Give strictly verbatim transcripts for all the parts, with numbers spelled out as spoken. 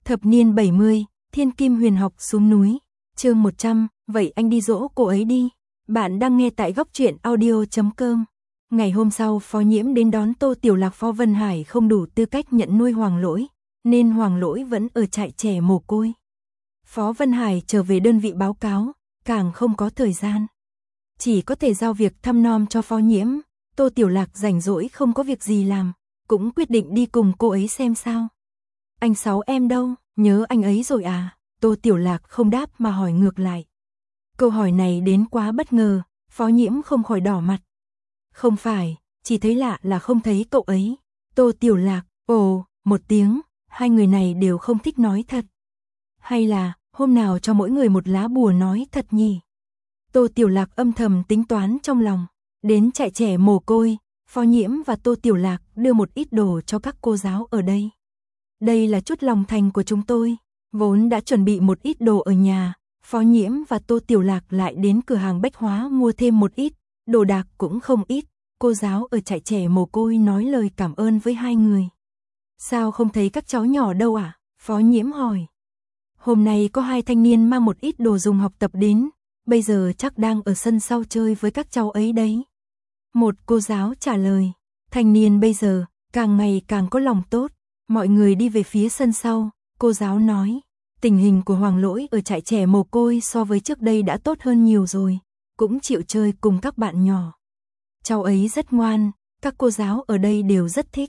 Thập niên bảy mươi, Thiên Kim Huyền Học xuống núi. Chương một trăm, vậy anh đi dỗ cô ấy đi. Bạn đang nghe tại góc truyện audio chấm com. Ngày hôm sau, Phó Nhiễm đến đón Tô Tiểu Lạc. Phó Vân Hải không đủ tư cách nhận nuôi Hoàng Lỗi, nên Hoàng Lỗi vẫn ở trại trẻ mồ côi. Phó Vân Hải trở về đơn vị báo cáo, càng không có thời gian. Chỉ có thể giao việc thăm nom cho Phó Nhiễm. Tô Tiểu Lạc rảnh rỗi không có việc gì làm, cũng quyết định đi cùng cô ấy xem sao. Anh Sáu em đâu, nhớ anh ấy rồi à? Tô Tiểu Lạc không đáp mà hỏi ngược lại. Câu hỏi này đến quá bất ngờ, Phó Nhiễm không khỏi đỏ mặt. Không phải, chỉ thấy lạ là không thấy cậu ấy. Tô Tiểu Lạc, ồ, một tiếng, hai người này đều không thích nói thật. Hay là, hôm nào cho mỗi người một lá bùa nói thật nhỉ? Tô Tiểu Lạc âm thầm tính toán trong lòng. Đến trại trẻ mồ côi, Phó Nhiễm và Tô Tiểu Lạc đưa một ít đồ cho các cô giáo ở đây. Đây là chút lòng thành của chúng tôi. Vốn đã chuẩn bị một ít đồ ở nhà, Phó Nhiễm và Tô Tiểu Lạc lại đến cửa hàng bách hóa mua thêm một ít, đồ đạc cũng không ít. Cô giáo ở trại trẻ mồ côi nói lời cảm ơn với hai người. Sao không thấy các cháu nhỏ đâu à? Phó Nhiễm hỏi. Hôm nay có hai thanh niên mang một ít đồ dùng học tập đến, bây giờ chắc đang ở sân sau chơi với các cháu ấy đấy. Một cô giáo trả lời, thanh niên bây giờ càng ngày càng có lòng tốt. Mọi người đi về phía sân sau, cô giáo nói, tình hình của Hoàng Lỗi ở trại trẻ mồ côi so với trước đây đã tốt hơn nhiều rồi, cũng chịu chơi cùng các bạn nhỏ. Cháu ấy rất ngoan, các cô giáo ở đây đều rất thích.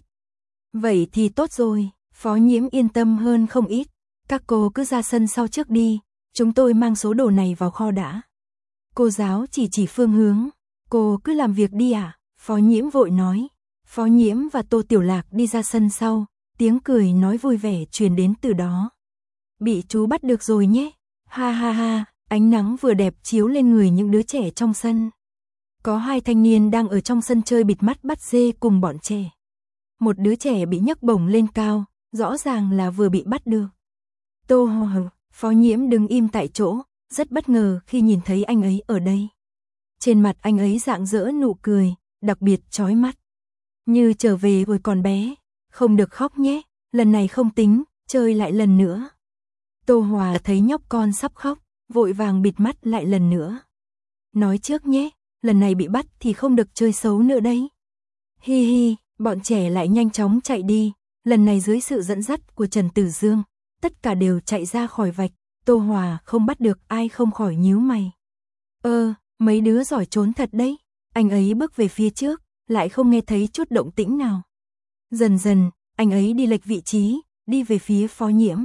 Vậy thì tốt rồi, Phó Nhiễm yên tâm hơn không ít. Các cô cứ ra sân sau trước đi, chúng tôi mang số đồ này vào kho đã. Cô giáo chỉ chỉ phương hướng, cô cứ làm việc đi à? Phó Nhiễm vội nói. Phó Nhiễm và Tô Tiểu Lạc đi ra sân sau, tiếng cười nói vui vẻ truyền đến từ đó. Bị chú bắt được rồi nhé, ha ha ha, ánh nắng vừa đẹp chiếu lên người những đứa trẻ trong sân. Có hai thanh niên đang ở trong sân chơi bịt mắt bắt dê cùng bọn trẻ. Một đứa trẻ bị nhấc bổng lên cao, rõ ràng là vừa bị bắt được. Tô Hoàng, Phó Nhiễm đứng im tại chỗ, rất bất ngờ khi nhìn thấy anh ấy ở đây. Trên mặt anh ấy rạng rỡ nụ cười, đặc biệt chói mắt. Như trở về hồi còn bé, không được khóc nhé, lần này không tính, chơi lại lần nữa. Tô Hòa thấy nhóc con sắp khóc, vội vàng bịt mắt lại lần nữa. Nói trước nhé, lần này bị bắt thì không được chơi xấu nữa đấy. Hi hi, bọn trẻ lại nhanh chóng chạy đi, lần này dưới sự dẫn dắt của Trần Tử Dương, tất cả đều chạy ra khỏi vạch. Tô Hòa không bắt được ai không khỏi nhíu mày. Ơ, mấy đứa giỏi trốn thật đấy. Anh ấy bước về phía trước, lại không nghe thấy chút động tĩnh nào. Dần dần, anh ấy đi lệch vị trí, đi về phía Phó Nhiễm.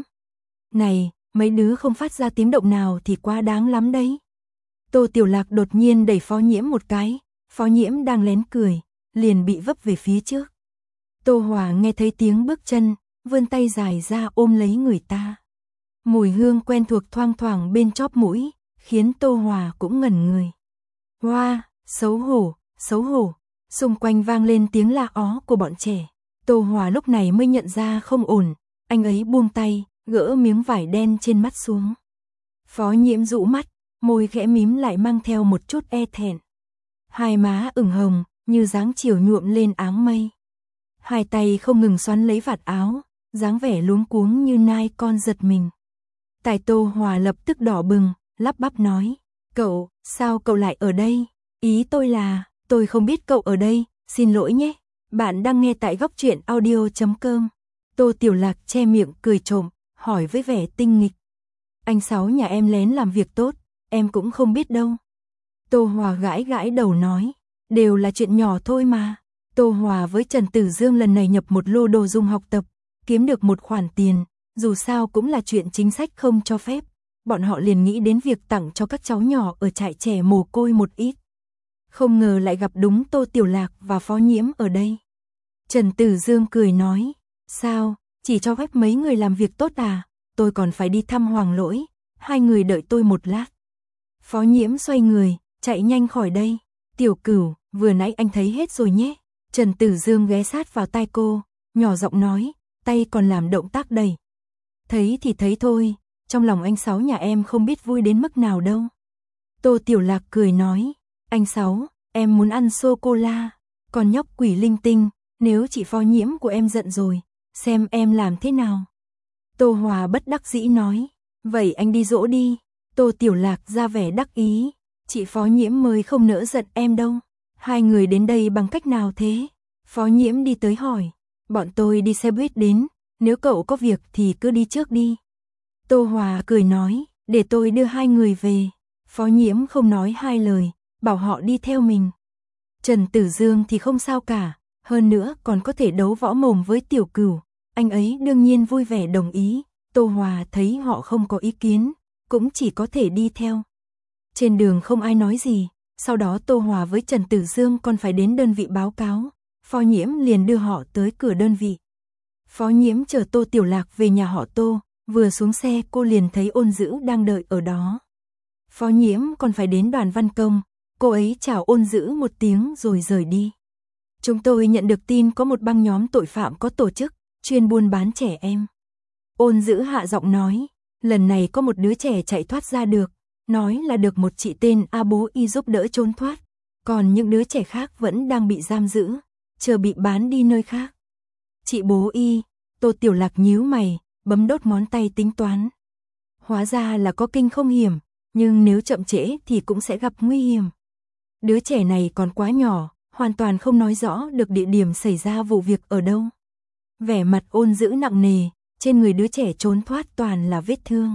Này, mấy đứa không phát ra tiếng động nào thì quá đáng lắm đấy. Tô Tiểu Lạc đột nhiên đẩy Phó Nhiễm một cái, Phó Nhiễm đang lén cười, liền bị vấp về phía trước. Tô Hòa nghe thấy tiếng bước chân, vươn tay dài ra ôm lấy người ta. Mùi hương quen thuộc thoang thoảng bên chóp mũi, khiến Tô Hòa cũng ngẩn người. Hoa, wow, xấu hổ, xấu hổ, xung quanh vang lên tiếng la ó của bọn trẻ. Tô Hòa lúc này mới nhận ra không ổn, anh ấy buông tay, gỡ miếng vải đen trên mắt xuống. Phó Nhiễm rũ mắt, môi khẽ mím lại mang theo một chút e thẹn. Hai má ửng hồng, như dáng chiều nhuộm lên áng mây. Hai tay không ngừng xoắn lấy vạt áo, dáng vẻ luống cuống như nai con giật mình. Tài Tô Hòa lập tức đỏ bừng, lắp bắp nói, cậu, sao cậu lại ở đây? Ý tôi là, tôi không biết cậu ở đây, xin lỗi nhé. Bạn đang nghe tại góc truyện audio chấm com. Tô Tiểu Lạc che miệng cười trộm, hỏi với vẻ tinh nghịch. Anh Sáu nhà em lén làm việc tốt, em cũng không biết đâu. Tô Hòa gãi gãi đầu nói, đều là chuyện nhỏ thôi mà. Tô Hòa với Trần Tử Dương lần này nhập một lô đồ dùng học tập, kiếm được một khoản tiền, dù sao cũng là chuyện chính sách không cho phép. Bọn họ liền nghĩ đến việc tặng cho các cháu nhỏ ở trại trẻ mồ côi một ít. Không ngờ lại gặp đúng Tô Tiểu Lạc và Phó Nhiễm ở đây. Trần Tử Dương cười nói, sao, chỉ cho phép mấy người làm việc tốt à, tôi còn phải đi thăm Hoàng Lỗi, hai người đợi tôi một lát. Phó Nhiễm xoay người, chạy nhanh khỏi đây. Tiểu Cửu, vừa nãy anh thấy hết rồi nhé. Trần Tử Dương ghé sát vào tai cô, nhỏ giọng nói, tay còn làm động tác đẩy. Thấy thì thấy thôi, trong lòng anh Sáu nhà em không biết vui đến mức nào đâu. Tô Tiểu Lạc cười nói, anh Sáu, em muốn ăn sô-cô-la, còn nhóc quỷ linh tinh, nếu chị Phó Nhiễm của em giận rồi, xem em làm thế nào. Tô Hòa bất đắc dĩ nói, vậy anh đi dỗ đi. Tô Tiểu Lạc ra vẻ đắc ý, chị Phó Nhiễm mới không nỡ giận em đâu. Hai người đến đây bằng cách nào thế? Phó Nhiễm đi tới hỏi, bọn tôi đi xe buýt đến, nếu cậu có việc thì cứ đi trước đi. Tô Hòa cười nói, để tôi đưa hai người về. Phó Nhiễm không nói hai lời, bảo họ đi theo mình. Trần Tử Dương thì không sao cả, hơn nữa còn có thể đấu võ mồm với Tiểu Cửu, anh ấy đương nhiên vui vẻ đồng ý. Tô Hòa thấy họ không có ý kiến, cũng chỉ có thể đi theo. Trên đường không ai nói gì, sau đó Tô Hòa với Trần Tử Dương còn phải đến đơn vị báo cáo, Phó Nhiễm liền đưa họ tới cửa đơn vị. Phó Nhiễm chở Tô Tiểu Lạc về nhà họ Tô, vừa xuống xe cô liền thấy Ôn Dữ đang đợi ở đó. Phó Nhiễm còn phải đến Đoàn Văn Công, cô ấy chào Ôn Dữ một tiếng rồi rời đi. Chúng tôi nhận được tin có một băng nhóm tội phạm có tổ chức, chuyên buôn bán trẻ em. Ôn Dữ hạ giọng nói, lần này có một đứa trẻ chạy thoát ra được, nói là được một chị tên A Bố Y giúp đỡ trốn thoát, còn những đứa trẻ khác vẫn đang bị giam giữ, chờ bị bán đi nơi khác. Chị Bố Y, Tô Tiểu Lạc nhíu mày, bấm đốt ngón tay tính toán. Hóa ra là có kinh không hiểm, nhưng nếu chậm trễ thì cũng sẽ gặp nguy hiểm. Đứa trẻ này còn quá nhỏ, hoàn toàn không nói rõ được địa điểm xảy ra vụ việc ở đâu. Vẻ mặt Ôn Dữ nặng nề, trên người đứa trẻ trốn thoát toàn là vết thương.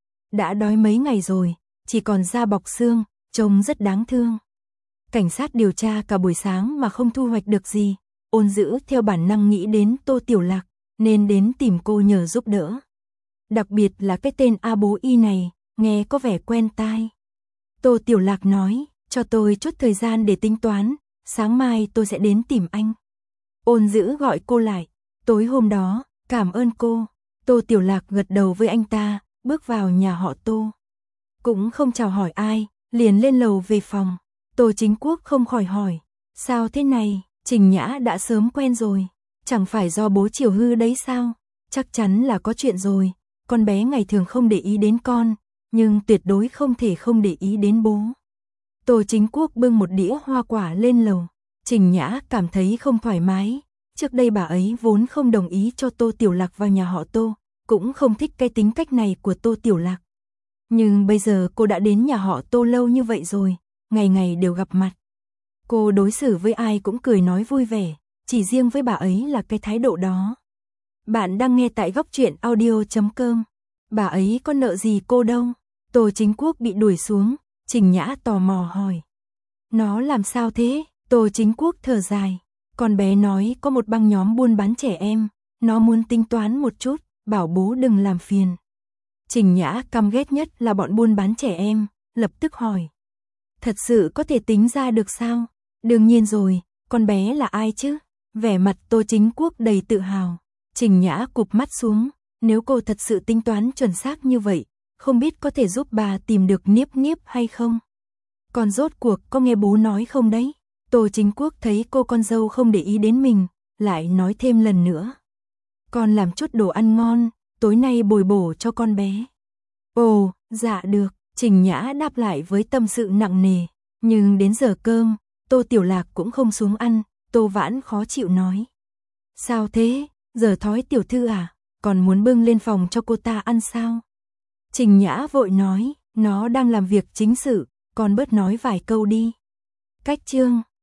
Đã đói mấy ngày rồi, chỉ còn da bọc xương, trông rất đáng thương. Cảnh sát điều tra cả buổi sáng mà không thu hoạch được gì. Ôn Dữ theo bản năng nghĩ đến Tô Tiểu Lạc, nên đến tìm cô nhờ giúp đỡ. Đặc biệt là cái tên A Bố Y này, nghe có vẻ quen tai. Tô Tiểu Lạc nói, cho tôi chút thời gian để tính toán, sáng mai tôi sẽ đến tìm anh. Ôn Dữ gọi cô lại, tối hôm đó, cảm ơn cô. Tô Tiểu Lạc gật đầu với anh ta, bước vào nhà họ Tô. Cũng không chào hỏi ai, liền lên lầu về phòng. Tô Chính Quốc không khỏi hỏi, sao thế này, Trình Nhã đã sớm quen rồi, chẳng phải do bố chiều hư đấy sao? Chắc chắn là có chuyện rồi, con bé ngày thường không để ý đến con, nhưng tuyệt đối không thể không để ý đến bố. Tô Chính Quốc bưng một đĩa hoa quả lên lầu, Trình Nhã cảm thấy không thoải mái, trước đây bà ấy vốn không đồng ý cho Tô Tiểu Lạc vào nhà họ Tô, cũng không thích cái tính cách này của Tô Tiểu Lạc. Nhưng bây giờ cô đã đến nhà họ Tô lâu như vậy rồi, ngày ngày đều gặp mặt. Cô đối xử với ai cũng cười nói vui vẻ, chỉ riêng với bà ấy là cái thái độ đó. Bạn đang nghe tại góc truyện audio chấm com. Bà ấy có nợ gì cô đâu? Tô Chính Quốc bị đuổi xuống, Trình Nhã tò mò hỏi. Nó làm sao thế? Tô Chính Quốc thở dài. Con bé nói có một băng nhóm buôn bán trẻ em, nó muốn tính toán một chút, bảo bố đừng làm phiền. Trình Nhã căm ghét nhất là bọn buôn bán trẻ em, lập tức hỏi. Thật sự có thể tính ra được sao? Đương nhiên rồi, con bé là ai chứ? Vẻ mặt Tô Chính Quốc đầy tự hào. Trình Nhã cụp mắt xuống, nếu cô thật sự tính toán chuẩn xác như vậy, không biết có thể giúp bà tìm được Niếp Niếp hay không? Còn rốt cuộc có nghe bố nói không đấy? Tô Chính Quốc thấy cô con dâu không để ý đến mình, lại nói thêm lần nữa. Con làm chút đồ ăn ngon, tối nay bồi bổ cho con bé. Ồ, dạ được, Trình Nhã đáp lại với tâm sự nặng nề. Nhưng đến giờ cơm, Tô Tiểu Lạc cũng không xuống ăn, Tô Vãn khó chịu nói. Sao thế, giờ thói tiểu thư à, còn muốn bưng lên phòng cho cô ta ăn sao? Trình Nhã vội nói, nó đang làm việc chính sự, con bớt nói vài câu đi. Cách chương